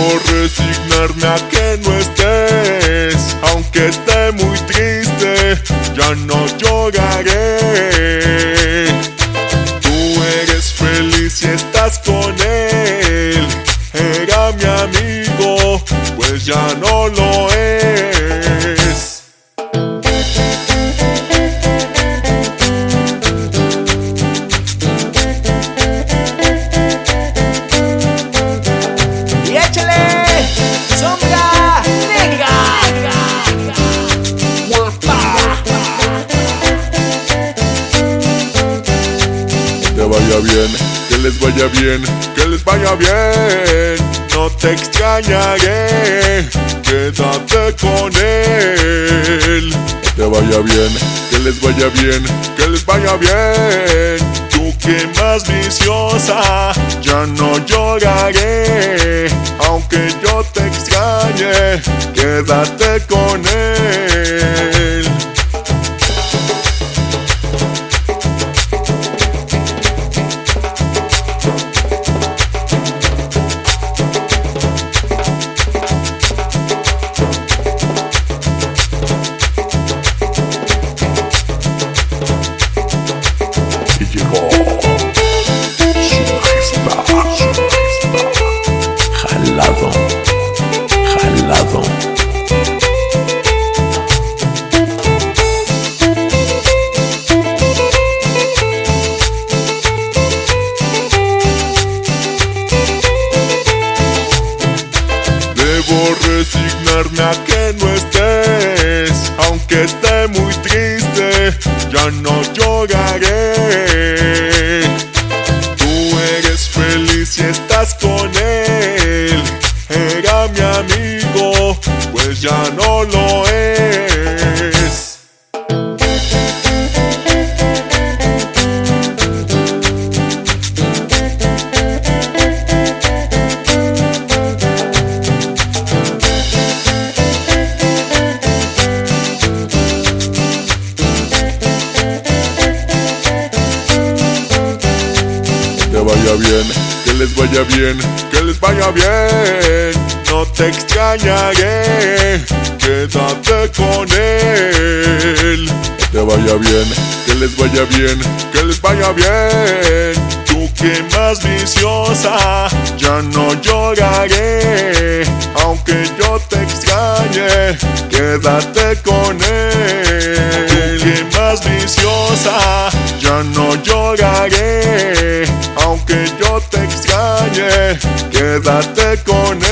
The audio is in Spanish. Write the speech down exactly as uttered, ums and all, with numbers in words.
Debo resignarme a que no estés, aunque esté muy triste, ya no lloraré. Tú eres feliz y estás con él, era mi amigo, pues ya no lo es. Vaya bien, que les vaya bien, que les vaya bien. No te extrañaré, quédate con él. Que te vaya bien, que les vaya bien, que les vaya bien. Tú que más viciosa, ya no lloraré. Aunque yo te extrañe, quédate con él. Llegó su majestad, jalado, jalado. Debo resignarme a que no estés, aunque esté muy triste, ya no lloraré. Tú eres feliz y estás con él, era mi amigo, pues ya no lo es. Que vaya bien, que les vaya bien, que les vaya bien. No te extrañaré, quédate con él. Que te vaya bien, que les vaya bien, que les vaya bien. Tú que más viciosa, ya no lloraré. Aunque yo te extrañe, quédate con él. Tú que más viciosa, ya no lloraré. Aunque yo te extrañe, quédate con él.